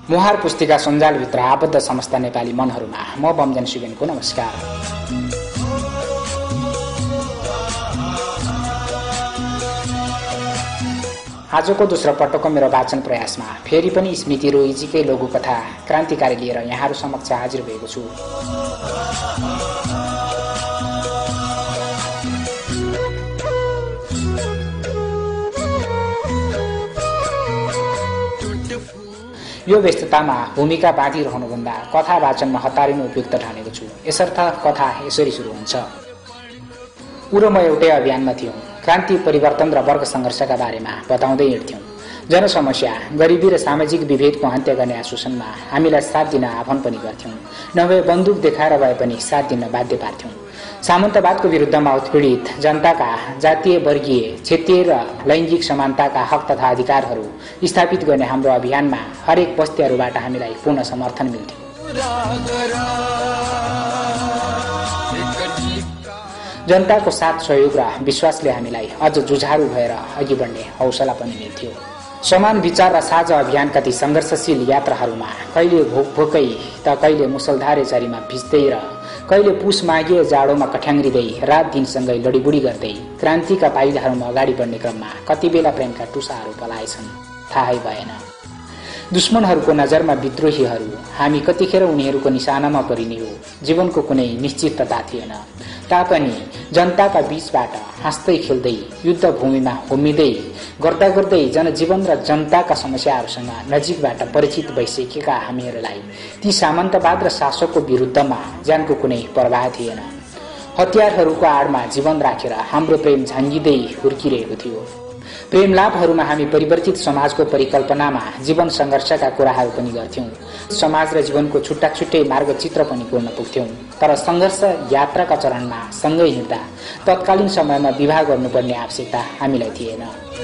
मुहार पुस्तिका सञ्जालभित्र आबद्ध समस्त नेपाली मनहरूमा म बमजन शिवेनको नमस्कार। आजको दोस्रो पटकको मेरो वाचन प्रयासमा फेरि पनि स्मृति रोइजीकै लघुकथा क्रान्तिकारी लिएर यहाँहरू समक्ष हाजिर भएको छु। यो व्यस्ततामा भूमिका बाँधिरहनुभन्दा कथा वाचनमा हतारिनु उपयुक्त ठानेको छु। यसर्थ कथा यसरी सुरु हुन्छ। ऊ र म एउटै अभियानमा थियौं। क्रान्ति, परिवर्तन र वर्ग सङ्घर्षका बारेमा बताउँदै हिँड्थ्यौं। जनसमस्या, गरिबी र सामाजिक विभेदको अन्त्य गर्ने आश्वासनमा हामीलाई साथ दिन आह्वान पनि गर्थ्यौं। नभए बन्दुक देखाएर भए पनि साथ दिन बाध्य पार्थ्यौं। सामन्तवादको विरुद्धमा उत्पीडित जनताका जातीय, वर्गीय, क्षेत्रीय र लैङ्गिक समानताका हक तथा अधिकारहरू स्थापित गर्ने हाम्रो अभियानमा हरेक बस्तीहरूबाट हामीलाई पूर्ण समर्थन मिल्थ्यो। जनताको साथ, सहयोग र विश्वासले हामीलाई अझ जुझारु भएर अघि बढ्ने हौसला पनि मिल्थ्यो। समान विचार र साझा अभियानका ती सङ्घर्षशील यात्राहरूमा कहिले भोकै त कहिले मुसलधारे झरीमा भिज्दै र कहिले पुस माघे जाडोमा कठ्याङ्ग्रिँदै रात दिनसँगै लडीबुडी गर्दै क्रान्तिका पाइलाहरूमा अगाडि बढ्ने क्रममा कति बेला प्रेमका टुसाहरू पलाएछन् थाहै भएन। दुश्मनहरूको नजरमा विद्रोहीहरू, हामी कतिखेर उनीहरूको निशानामा परिने हो। जीवनको कुनै निश्चितता थिएन तापनि जनताका बीचबाट हाँस्दै खेल्दै युद्ध भूमिमा होमिँदै गर्दा गर्दै जनजीवन र जनताका समस्याहरूसँग नजिकबाट परिचित भइसकेका हामीहरूलाई ती सामन्तवाद र शासकको विरुद्धमा ज्यानको कुनै प्रवाह थिएन। हतियारहरूको आडमा जीवन राखेर हाम्रो प्रेम झाङ्गिँदै हुर्किरहेको थियो। प्रेम लाभहरूमा हामी परिवर्तित समाजको परिकल्पनामा जीवन सङ्घर्षका कुराहरू पनि गर्थ्यौं। समाज र जीवनको छुट्टा छुट्टै मार्गचित्र पनि कोर्न पुग्थ्यौं। तर सङ्घर्ष यात्राका चरणमा सँगै हिँड्दा तत्कालीन समयमा विवाह गर्नुपर्ने आवश्यकता हामीलाई थिएन।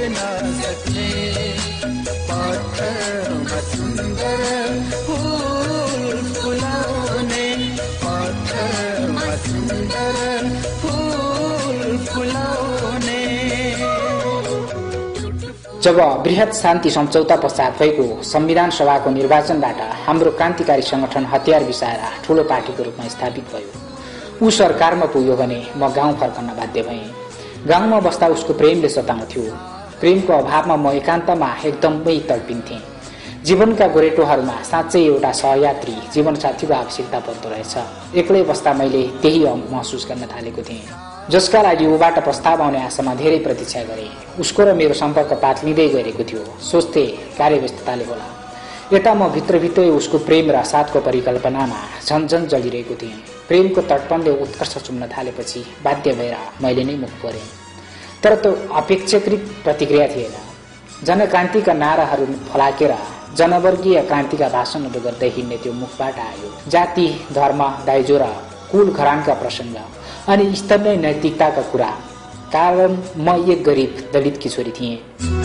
जब बृहत शान्ति सम्झौता पश्चात भएको संविधान सभाको निर्वाचनबाट हाम्रो क्रान्तिकारी संगठन हतियार बिसाएर ठूलो पार्टीको रूपमा स्थापित भयो। ऊ सरकारमा पुग्यो भने म गाउँ फर्कन बाध्य भएँ। गाउँमा बस्दा उसको प्रेमले सताउँथ्यो। प्रेमको अभावमा म एकान्तमा एकदमै तडपिन्थेँ। जीवनका गोरेटोहरूमा साँच्चै एउटा सहयात्री, जीवनसाथीको आवश्यकता पर्दो रहेछ। एक्लै बस्दा मैले त्यही महसुस गर्न थालेको थिएँ, जसका लागि ऊबाट प्रस्ताव आउने आशामा धेरै प्रतीक्षा गरे। उसको र मेरो सम्पर्क पातलिँदै गएको थियो। सोच्थे कार्यव्यस्तताले होला। यता म भित्रभित्रै उसको प्रेम र साथको परिकल्पनामा झन्झन जलिरहेको थिएँ। प्रेमको तटपनले उत्कर्ष चुम्न थालेपछि बाध्य भएर मैले नै मुख परेँ। तर त्यो अपेक्षाकृत प्रतिक्रिया थिएन। जनक्रान्तिका नाराहरू फलाकेर जनवर्गीय क्रान्तिका भाषणहरू गर्दै हिँड्ने त्यो मुखबाट आयो। जाति, धर्म, दाइजो र कुल घरानका प्रसङ्ग अनि स्तरीय नैतिकताका कुरा। कारण म एक गरिब दलितकी छोरी थिएँ।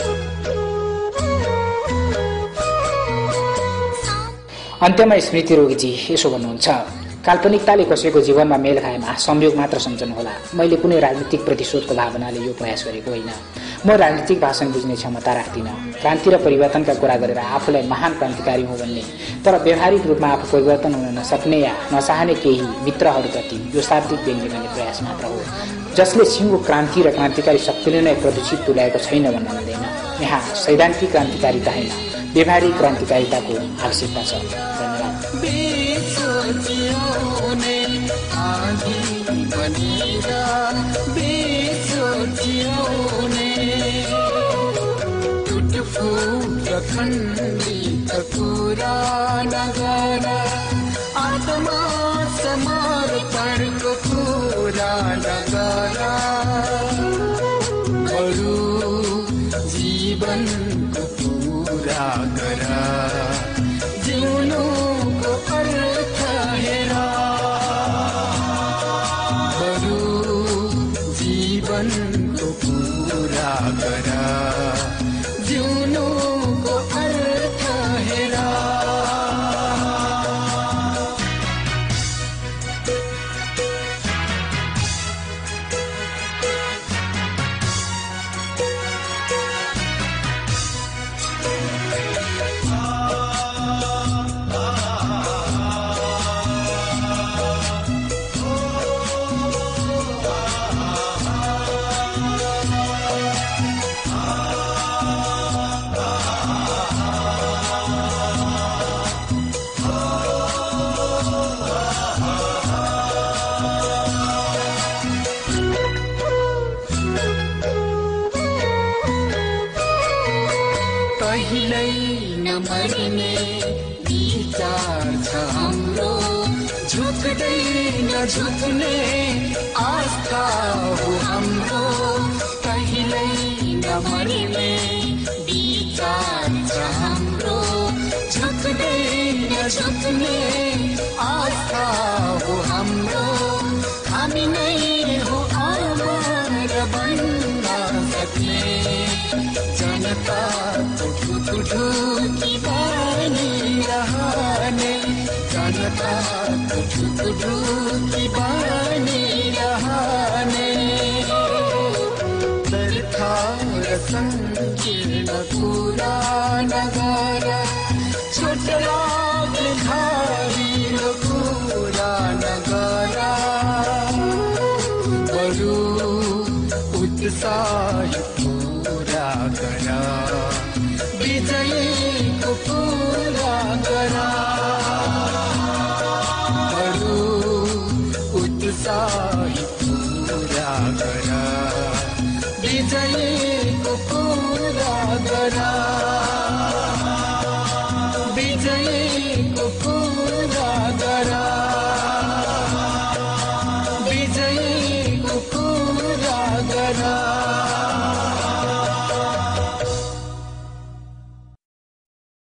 अन्त्यमा स्मृति रोगीजी यसो भन्नुहुन्छ, काल्पनिकताले कसैको जीवनमा मेल खाएमा संयोग मात्र सम्झनु होला। मैले कुनै राजनीतिक प्रतिशोधको भावनाले यो प्रयास गरेको होइन। म राजनीतिक भाषण बुझ्ने क्षमता राख्दिनँ। क्रान्ति र परिवर्तनका कुरा गरेर आफूलाई महान क्रान्तिकारी हो भन्ने, तर व्यावहारिक रूपमा आफू परिवर्तन हुन नसक्ने या नचाहने केही मित्रहरूप्रति यो शाब्दिक व्यङ्ग्य गर्ने प्रयास मात्र हो, जसले सिङ्गो क्रान्ति र क्रान्तिकारी शक्तिले नै प्रदूषित तुल्याएको छैन भन्न मिल्दैन। यहाँ सैद्धान्तिक क्रान्तिकारिता होइन, व्यावहारिक क्रान्तिकारिताको आवश्यकता छ। आत्मा समर्पणको कुरा नगरा, बरु जीवनको पूरा गरा, जिउनुको अर्थ हेरा, बरु जीवनको पूरा गरा, जिउनुको अर्थ हेरा। भन्ने विचार छ हाम्रो, झुक्दैन झुक्ने आस्था हो हाम्रो, कहिल्यै नमर्ने विचार छ हाम्रो, झुक्दैन झुक्ने आस्था हो हाम्रो, हामी नै हो अमर बन्न सक्ने, जनताको ढुकी बनिरहने, जनताको ढुकी बनिरहने। व्यर्थ र संकीर्ण कुरा नगर, छोट लाग्ने धारिलो कुरा नगर, बरु उत्साही पूरा गर, विजयीको पूरा गर, बरु उत्साही पूरा गर, विजयी